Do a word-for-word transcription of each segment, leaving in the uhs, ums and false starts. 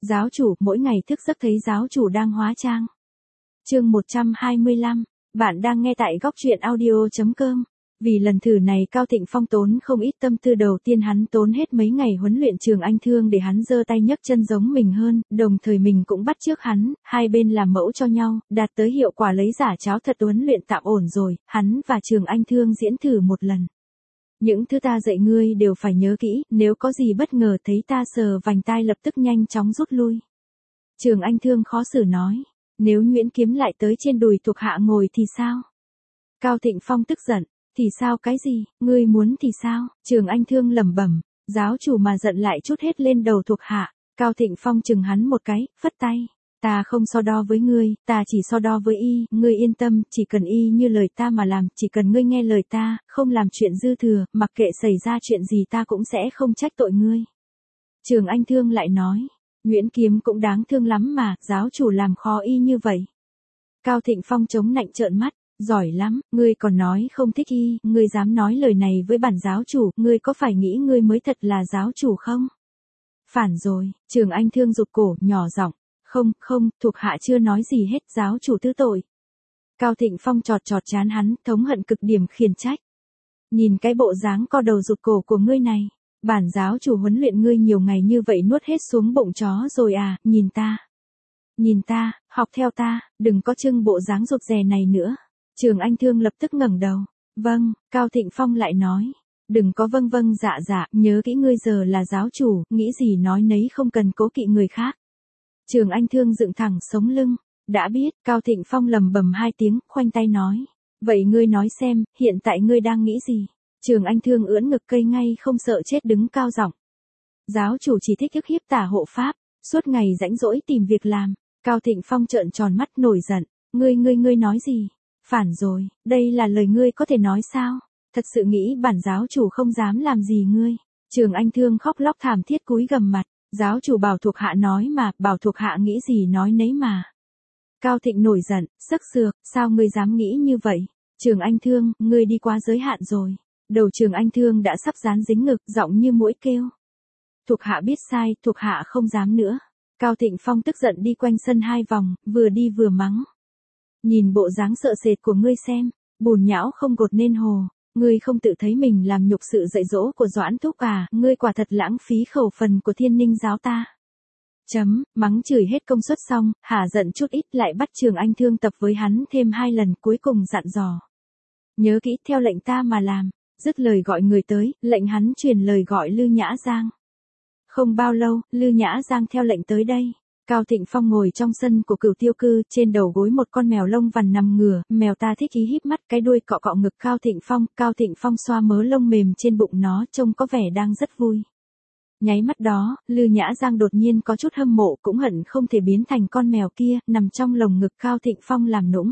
Giáo chủ, mỗi ngày thức giấc thấy giáo chủ đang hóa trang. Chương một trăm hai mươi lăm, bạn đang nghe tại góc truyện audio chấm com. Vì lần thử này Cao Thịnh Phong tốn không ít tâm tư, đầu tiên hắn tốn hết mấy ngày huấn luyện Trường Anh Thương để hắn giơ tay nhấc chân giống mình hơn, đồng thời mình cũng bắt chước hắn, hai bên làm mẫu cho nhau, đạt tới hiệu quả lấy giả cháo thật. Huấn luyện tạm ổn rồi, hắn và Trường Anh Thương diễn thử một lần. Những thứ ta dạy ngươi đều phải nhớ kỹ, nếu có gì bất ngờ thấy ta sờ vành tai lập tức nhanh chóng rút lui. Trường Anh Thương khó xử nói, nếu Nguyễn Kiếm lại tới trên đùi thuộc hạ ngồi thì sao? Cao Thịnh Phong tức giận, thì sao cái gì, ngươi muốn thì sao? Trường Anh Thương lẩm bẩm, giáo chủ mà giận lại trút hết lên đầu thuộc hạ. Cao Thịnh Phong chừng hắn một cái, phất tay. Ta không so đo với ngươi, ta chỉ so đo với y, ngươi yên tâm, chỉ cần y như lời ta mà làm, chỉ cần ngươi nghe lời ta, không làm chuyện dư thừa, mặc kệ xảy ra chuyện gì ta cũng sẽ không trách tội ngươi. Trường Anh Thương lại nói, Nguyễn Kiếm cũng đáng thương lắm mà, giáo chủ làm khó y như vậy. Cao Thịnh Phong chống nạnh trợn mắt, giỏi lắm, ngươi còn nói không thích y, ngươi dám nói lời này với bản giáo chủ, ngươi có phải nghĩ ngươi mới thật là giáo chủ không? Phản rồi, Trường Anh Thương rụt cổ, nhỏ giọng. Không, không, thuộc hạ chưa nói gì hết, giáo chủ thứ tội. Cao Thịnh Phong chọt chọt trán hắn, thống hận cực điểm khiển trách. Nhìn cái bộ dáng co đầu rụt cổ của ngươi này, bản giáo chủ huấn luyện ngươi nhiều ngày như vậy nuốt hết xuống bụng chó rồi à, nhìn ta. Nhìn ta, học theo ta, đừng có trưng bộ dáng rụt rè này nữa. Trường Anh Thương lập tức ngẩng đầu. Vâng, Cao Thịnh Phong lại nói. Đừng có vâng vâng dạ dạ, nhớ kỹ ngươi giờ là giáo chủ, nghĩ gì nói nấy không cần cố kỵ người khác. Trường Anh Thương dựng thẳng sống lưng, đã biết. Cao Thịnh Phong lầm bầm hai tiếng, khoanh tay nói. Vậy ngươi nói xem, hiện tại ngươi đang nghĩ gì? Trường Anh Thương ưỡn ngực cây ngay không sợ chết đứng cao giọng. Giáo chủ chỉ thích ức hiếp tả hộ pháp, suốt ngày rãnh rỗi tìm việc làm. Cao Thịnh Phong trợn tròn mắt nổi giận, ngươi ngươi ngươi nói gì? Phản rồi, đây là lời ngươi có thể nói sao? Thật sự nghĩ bản giáo chủ không dám làm gì ngươi? Trường Anh Thương khóc lóc thảm thiết cúi gằm mặt. Giáo chủ bảo thuộc hạ nói mà, bảo thuộc hạ nghĩ gì nói nấy mà. Cao Thịnh nổi giận, sắc sược, sao ngươi dám nghĩ như vậy? Trường Anh Thương, ngươi đi quá giới hạn rồi. Đầu Trường Anh Thương đã sắp dán dính ngực, giọng như muỗi kêu. Thuộc hạ biết sai, thuộc hạ không dám nữa. Cao Thịnh Phong tức giận đi quanh sân hai vòng, vừa đi vừa mắng. Nhìn bộ dáng sợ sệt của ngươi xem, bùn nhão không gột nên hồ. Ngươi không tự thấy mình làm nhục sự dạy dỗ của Doãn Thúc à, ngươi quả thật lãng phí khẩu phần của Thiên Ninh giáo ta. Chấm, mắng chửi hết công suất xong, hả giận chút ít lại bắt Trường Anh Thương tập với hắn thêm hai lần, cuối cùng dặn dò. Nhớ kỹ theo lệnh ta mà làm, dứt lời gọi người tới, lệnh hắn truyền lời gọi Lư Nhã Giang. Không bao lâu, Lư Nhã Giang theo lệnh tới đây. Cao Thịnh Phong ngồi trong sân của Cửu Tiêu Cư, trên đầu gối một con mèo lông vằn nằm ngửa, mèo ta thích ý híp mắt, cái đuôi cọ cọ ngực Cao Thịnh Phong, Cao Thịnh Phong xoa mớ lông mềm trên bụng nó, trông có vẻ đang rất vui. Nháy mắt đó, Lư Nhã Giang đột nhiên có chút hâm mộ, cũng hận không thể biến thành con mèo kia, nằm trong lồng ngực Cao Thịnh Phong làm nũng.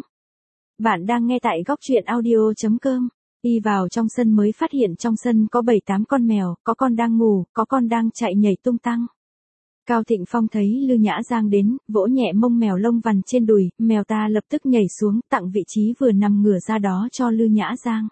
Bạn đang nghe tại góc truyện audio chấm com. Đi vào trong sân mới phát hiện trong sân có bảy tám con mèo, có con đang ngủ, có con đang chạy nhảy tung tăng. Cao Thịnh Phong thấy Lư Nhã Giang đến, vỗ nhẹ mông mèo lông vằn trên đùi, mèo ta lập tức nhảy xuống, tặng vị trí vừa nằm ngửa ra đó cho Lư Nhã Giang.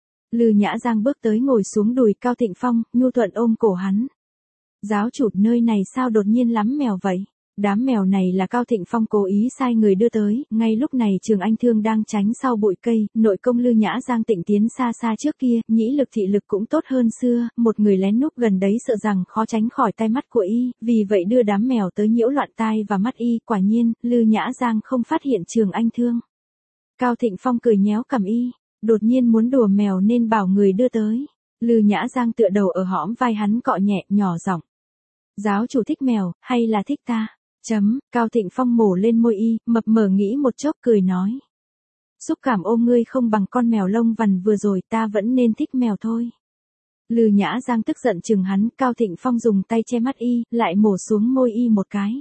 Lư Nhã Giang bước tới ngồi xuống đùi Cao Thịnh Phong, nhu thuận ôm cổ hắn. Giáo chủ, nơi này sao đột nhiên lắm mèo vậy? Đám mèo này là Cao Thịnh Phong cố ý sai người đưa tới, ngay lúc này Trường Anh Thương đang tránh sau bụi cây, nội công Lư Nhã Giang tịnh tiến xa xa trước kia, nhĩ lực thị lực cũng tốt hơn xưa, một người lén núp gần đấy sợ rằng khó tránh khỏi tai mắt của y, vì vậy đưa đám mèo tới nhiễu loạn tai và mắt y, quả nhiên, Lư Nhã Giang không phát hiện Trường Anh Thương. Cao Thịnh Phong cười nhéo cằm y, đột nhiên muốn đùa mèo nên bảo người đưa tới. Lư Nhã Giang tựa đầu ở hõm vai hắn cọ nhẹ, nhỏ giọng. Giáo chủ thích mèo, hay là thích ta? Chấm, Cao Thịnh Phong mổ lên môi y, mập mờ nghĩ một chốc cười nói. Xúc cảm ôm ngươi không bằng con mèo lông vằn vừa rồi, ta vẫn nên thích mèo thôi. Lư Nhã Giang tức giận chừng hắn, Cao Thịnh Phong dùng tay che mắt y, lại mổ xuống môi y một cái.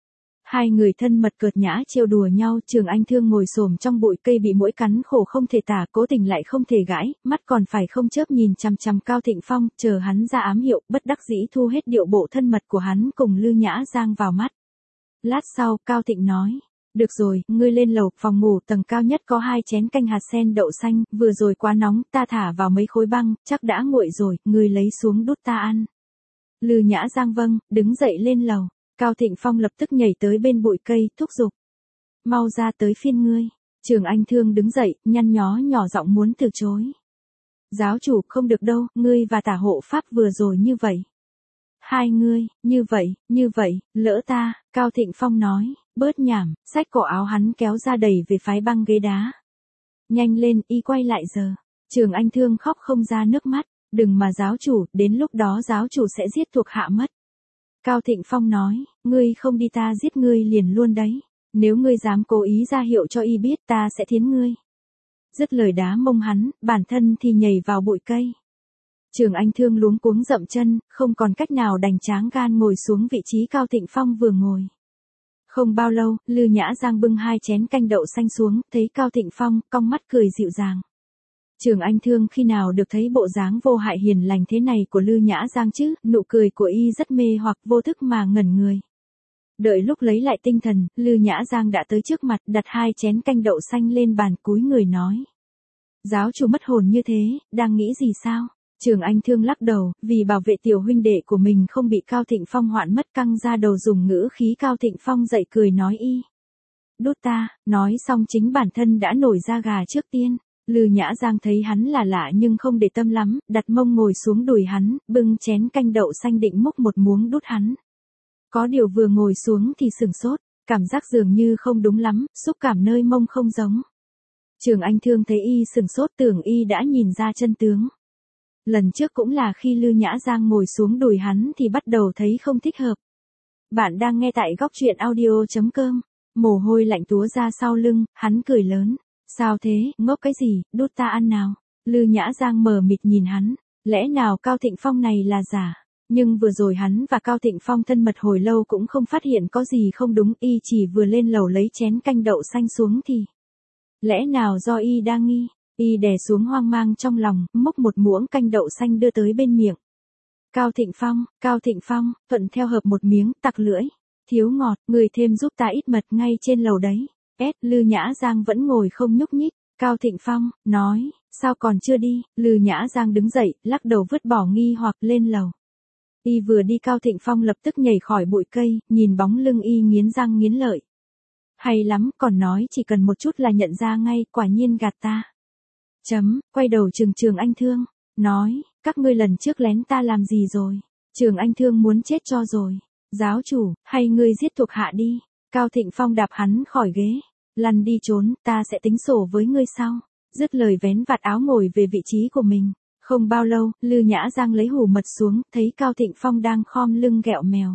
Hai người thân mật cợt nhã trêu đùa nhau, Trường Anh Thương ngồi xổm trong bụi cây bị muỗi cắn khổ không thể tả, cố tình lại không thể gãi, mắt còn phải không chớp nhìn chằm chằm Cao Thịnh Phong, chờ hắn ra ám hiệu, bất đắc dĩ thu hết điệu bộ thân mật của hắn cùng Lư Nhã Giang vào mắt. Lát sau, Cao Thịnh nói, được rồi, ngươi lên lầu, phòng ngủ tầng cao nhất có hai chén canh hạt sen đậu xanh, vừa rồi quá nóng, ta thả vào mấy khối băng, chắc đã nguội rồi, ngươi lấy xuống đút ta ăn. Lư Nhã Giang vâng, đứng dậy lên lầu. Cao Thịnh Phong lập tức nhảy tới bên bụi cây, thúc giục. Mau ra tới phiên ngươi. Trường Anh Thương đứng dậy, nhăn nhó nhỏ giọng muốn từ chối. Giáo chủ, không được đâu, ngươi và tả hộ pháp vừa rồi như vậy. Hai ngươi, như vậy, như vậy, lỡ ta, Cao Thịnh Phong nói, bớt nhảm, xách cổ áo hắn kéo ra đẩy về phái băng ghế đá. Nhanh lên, y quay lại giờ. Trường Anh Thương khóc không ra nước mắt, đừng mà giáo chủ, đến lúc đó giáo chủ sẽ giết thuộc hạ mất. Cao Thịnh Phong nói, ngươi không đi ta giết ngươi liền luôn đấy, nếu ngươi dám cố ý ra hiệu cho y biết ta sẽ thiến ngươi. Dứt lời đá mông hắn, bản thân thì nhảy vào bụi cây. Trường Anh Thương luống cuống dậm chân, không còn cách nào đành tráng gan ngồi xuống vị trí Cao Thịnh Phong vừa ngồi. Không bao lâu, Lư Nhã Giang bưng hai chén canh đậu xanh xuống, thấy Cao Thịnh Phong, cong mắt cười dịu dàng. Trường Anh Thương khi nào được thấy bộ dáng vô hại hiền lành thế này của Lư Nhã Giang chứ, nụ cười của y rất mê hoặc vô thức mà ngẩn người. Đợi lúc lấy lại tinh thần, Lư Nhã Giang đã tới trước mặt đặt hai chén canh đậu xanh lên bàn cúi người nói. Giáo chủ mất hồn như thế, đang nghĩ gì sao? Trường Anh Thương lắc đầu, vì bảo vệ tiểu huynh đệ của mình không bị Cao Thịnh Phong hoạn mất căng ra đầu dùng ngữ khí. Cao Thịnh Phong dậy cười nói y. Đút ta, nói xong chính bản thân đã nổi da gà trước tiên. Lư Nhã Giang thấy hắn là lạ nhưng không để tâm lắm, đặt mông ngồi xuống đùi hắn, bưng chén canh đậu xanh định múc một muỗng đút hắn. Có điều vừa ngồi xuống thì sửng sốt, cảm giác dường như không đúng lắm, xúc cảm nơi mông không giống. Trường Anh Thương thấy y sửng sốt tưởng y đã nhìn ra chân tướng. Lần trước cũng là khi Lư Nhã Giang ngồi xuống đùi hắn thì bắt đầu thấy không thích hợp. Bạn đang nghe tại góc truyện audio chấm com. Mồ hôi lạnh túa ra sau lưng, hắn cười lớn. Sao thế, ngốc cái gì, đút ta ăn nào. Lư Nhã Giang mờ mịt nhìn hắn. Lẽ nào Cao Thịnh Phong này là giả? Nhưng vừa rồi hắn và Cao Thịnh Phong thân mật hồi lâu cũng không phát hiện có gì không đúng. Y chỉ vừa lên lầu lấy chén canh đậu xanh xuống thì. Lẽ nào do y đang nghi? Y đè xuống hoang mang trong lòng, múc một muỗng canh đậu xanh đưa tới bên miệng. Cao Thịnh Phong, Cao Thịnh Phong, thuận theo hợp một miếng, tặc lưỡi. Thiếu ngọt, người thêm giúp ta ít mật ngay trên lầu đấy. Ết, Lư Nhã Giang vẫn ngồi không nhúc nhích. Cao Thịnh Phong, nói, sao còn chưa đi? Lư Nhã Giang đứng dậy, lắc đầu vứt bỏ nghi hoặc lên lầu. Y vừa đi Cao Thịnh Phong lập tức nhảy khỏi bụi cây, nhìn bóng lưng y nghiến răng nghiến lợi. Hay lắm, còn nói chỉ cần một chút là nhận ra ngay, quả nhiên gạt ta. Chấm, quay đầu Trường Trường Anh Thương, nói, các ngươi lần trước lén ta làm gì rồi? Trường Anh Thương muốn chết cho rồi. Giáo chủ, hay ngươi giết thuộc hạ đi. Cao Thịnh Phong đạp hắn khỏi ghế. Lăn đi trốn, ta sẽ tính sổ với ngươi sau. Dứt lời vén vạt áo ngồi về vị trí của mình. Không bao lâu, Lư Nhã Giang lấy hủ mật xuống, thấy Cao Thịnh Phong đang khom lưng gẹo mèo.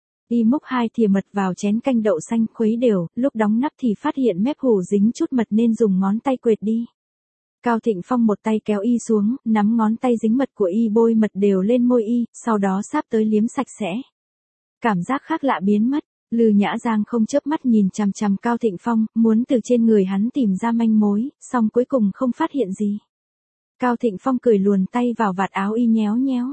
Y múc hai thìa mật vào chén canh đậu xanh khuấy đều, lúc đóng nắp thì phát hiện mép hủ dính chút mật nên dùng ngón tay quệt đi. Cao Thịnh Phong một tay kéo y xuống, nắm ngón tay dính mật của y bôi mật đều lên môi y, sau đó sáp tới liếm sạch sẽ. Cảm giác khác lạ biến mất, Lư Nhã Giang không chớp mắt nhìn chằm chằm Cao Thịnh Phong, muốn từ trên người hắn tìm ra manh mối, song cuối cùng không phát hiện gì. Cao Thịnh Phong cười luồn tay vào vạt áo y nhéo nhéo.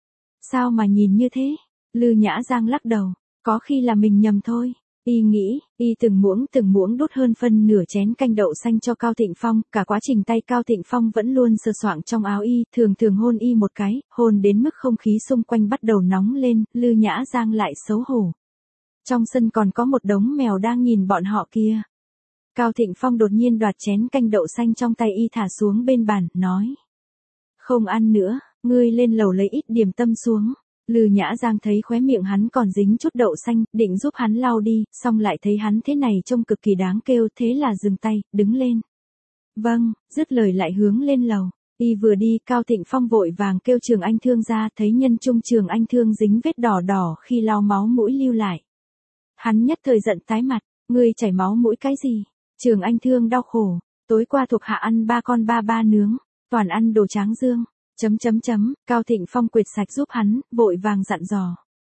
Sao mà nhìn như thế? Lư Nhã Giang lắc đầu, có khi là mình nhầm thôi. Y nghĩ, y từng muỗng từng muỗng đút hơn phân nửa chén canh đậu xanh cho Cao Thịnh Phong, cả quá trình tay Cao Thịnh Phong vẫn luôn sờ soạng trong áo y, thường thường hôn y một cái, hôn đến mức không khí xung quanh bắt đầu nóng lên, Lư Nhã Giang lại xấu hổ. Trong sân còn có một đống mèo đang nhìn bọn họ kia. Cao Thịnh Phong đột nhiên đoạt chén canh đậu xanh trong tay y thả xuống bên bàn, nói. Không ăn nữa, ngươi lên lầu lấy ít điểm tâm xuống. Lư Nhã Giang thấy khóe miệng hắn còn dính chút đậu xanh, định giúp hắn lau đi, xong lại thấy hắn thế này trông cực kỳ đáng kêu, thế là dừng tay, đứng lên. Vâng, dứt lời lại hướng lên lầu. Y vừa đi, Cao Thịnh Phong vội vàng kêu Trường Anh Thương ra, thấy nhân trung Trường Anh Thương dính vết đỏ đỏ khi lau máu mũi lưu lại. Hắn nhất thời giận tái mặt, ngươi chảy máu mũi cái gì? Trường Anh Thương đau khổ, tối qua thuộc hạ ăn ba con ba ba nướng, toàn ăn đồ tráng dương. Chấm chấm chấm, Cao Thịnh Phong quệt sạch giúp hắn, vội vàng dặn dò.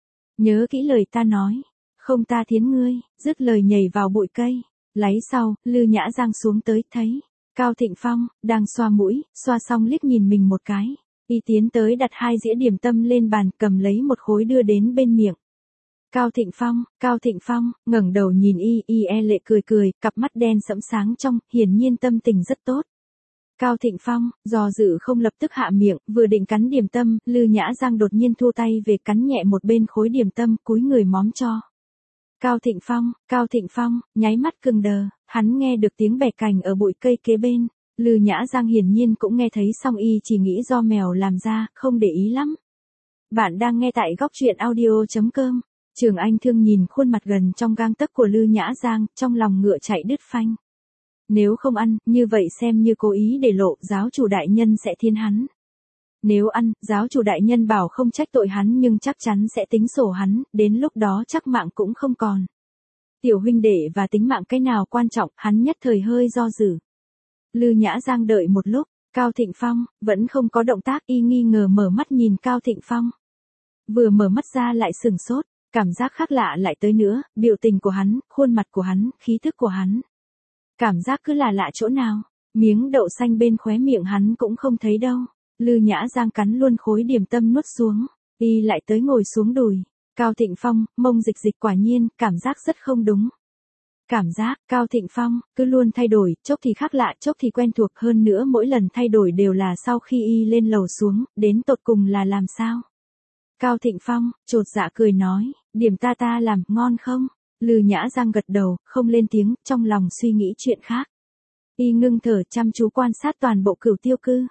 Nhớ kỹ lời ta nói, không ta thiến ngươi, dứt lời nhảy vào bụi cây. Láy sau, Lư Nhã Giang xuống tới, thấy Cao Thịnh Phong đang xoa mũi, xoa xong liếc nhìn mình một cái. Y tiến tới đặt hai dĩa điểm tâm lên bàn, cầm lấy một khối đưa đến bên miệng. Cao Thịnh Phong, Cao Thịnh Phong, ngẩng đầu nhìn y, y e lệ cười cười, cặp mắt đen sẫm sáng trong, hiển nhiên tâm tình rất tốt. Cao Thịnh Phong, do dự không lập tức hạ miệng, vừa định cắn điểm tâm, Lư Nhã Giang đột nhiên thu tay về cắn nhẹ một bên khối điểm tâm, cúi người móm cho. Cao Thịnh Phong, Cao Thịnh Phong, nháy mắt cứng đờ, hắn nghe được tiếng bẻ cành ở bụi cây kế bên. Lư Nhã Giang hiển nhiên cũng nghe thấy xong y chỉ nghĩ do mèo làm ra, không để ý lắm. Bạn đang nghe tại góc truyện audio.com. Trường Anh Thương nhìn khuôn mặt gần trong gang tấc của Lư Nhã Giang, trong lòng ngựa chạy đứt phanh. Nếu không ăn, như vậy xem như cố ý để lộ, giáo chủ đại nhân sẽ thiên hắn. Nếu ăn, giáo chủ đại nhân bảo không trách tội hắn nhưng chắc chắn sẽ tính sổ hắn, đến lúc đó chắc mạng cũng không còn. Tiểu huynh đệ và tính mạng cái nào quan trọng, hắn nhất thời hơi do dự. Lư Nhã Giang đợi một lúc, Cao Thịnh Phong, vẫn không có động tác, y nghi ngờ mở mắt nhìn Cao Thịnh Phong. Vừa mở mắt ra lại sừng sốt, cảm giác khác lạ lại tới nữa, biểu tình của hắn, khuôn mặt của hắn, khí thức của hắn. Cảm giác cứ là lạ chỗ nào, miếng đậu xanh bên khóe miệng hắn cũng không thấy đâu. Lư Nhã Giang cắn luôn khối điểm tâm nuốt xuống, y lại tới ngồi xuống đùi. Cao Thịnh Phong, mông dịch dịch quả nhiên, cảm giác rất không đúng. Cảm giác, Cao Thịnh Phong, cứ luôn thay đổi, chốc thì khác lạ, chốc thì quen thuộc, hơn nữa mỗi lần thay đổi đều là sau khi y lên lầu xuống, đến tột cùng là làm sao? Cao Thịnh Phong, chột dạ cười nói, điểm ta ta làm, ngon không? Lư Nhã Giang gật đầu, không lên tiếng, trong lòng suy nghĩ chuyện khác. Y ngưng thở chăm chú quan sát toàn bộ Cửu Tiêu Cư.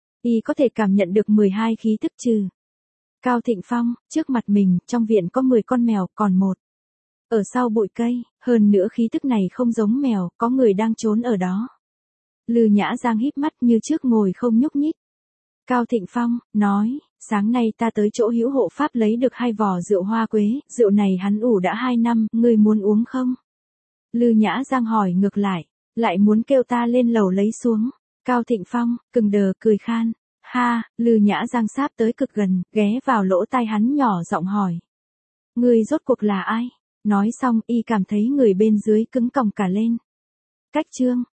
Y có thể cảm nhận được mười hai khí tức trừ. Cao Thịnh Phong, trước mặt mình, trong viện có mười con mèo, còn một. Ở sau bụi cây, hơn nữa khí tức này không giống mèo, có người đang trốn ở đó. Lư Nhã Giang híp mắt như trước ngồi không nhúc nhích. Cao Thịnh Phong, nói, sáng nay ta tới chỗ hữu hộ pháp lấy được hai vò rượu hoa quế, rượu này hắn ủ đã hai năm, ngươi muốn uống không? Lư Nhã Giang hỏi ngược lại, lại muốn kêu ta lên lầu lấy xuống. Cao Thịnh Phong, cứng đờ, cười khan. Ha, Lư Nhã Giang sáp tới cực gần, ghé vào lỗ tai hắn nhỏ giọng hỏi. Ngươi rốt cuộc là ai? Nói xong, y cảm thấy người bên dưới cứng còng cả lên. Cách chương.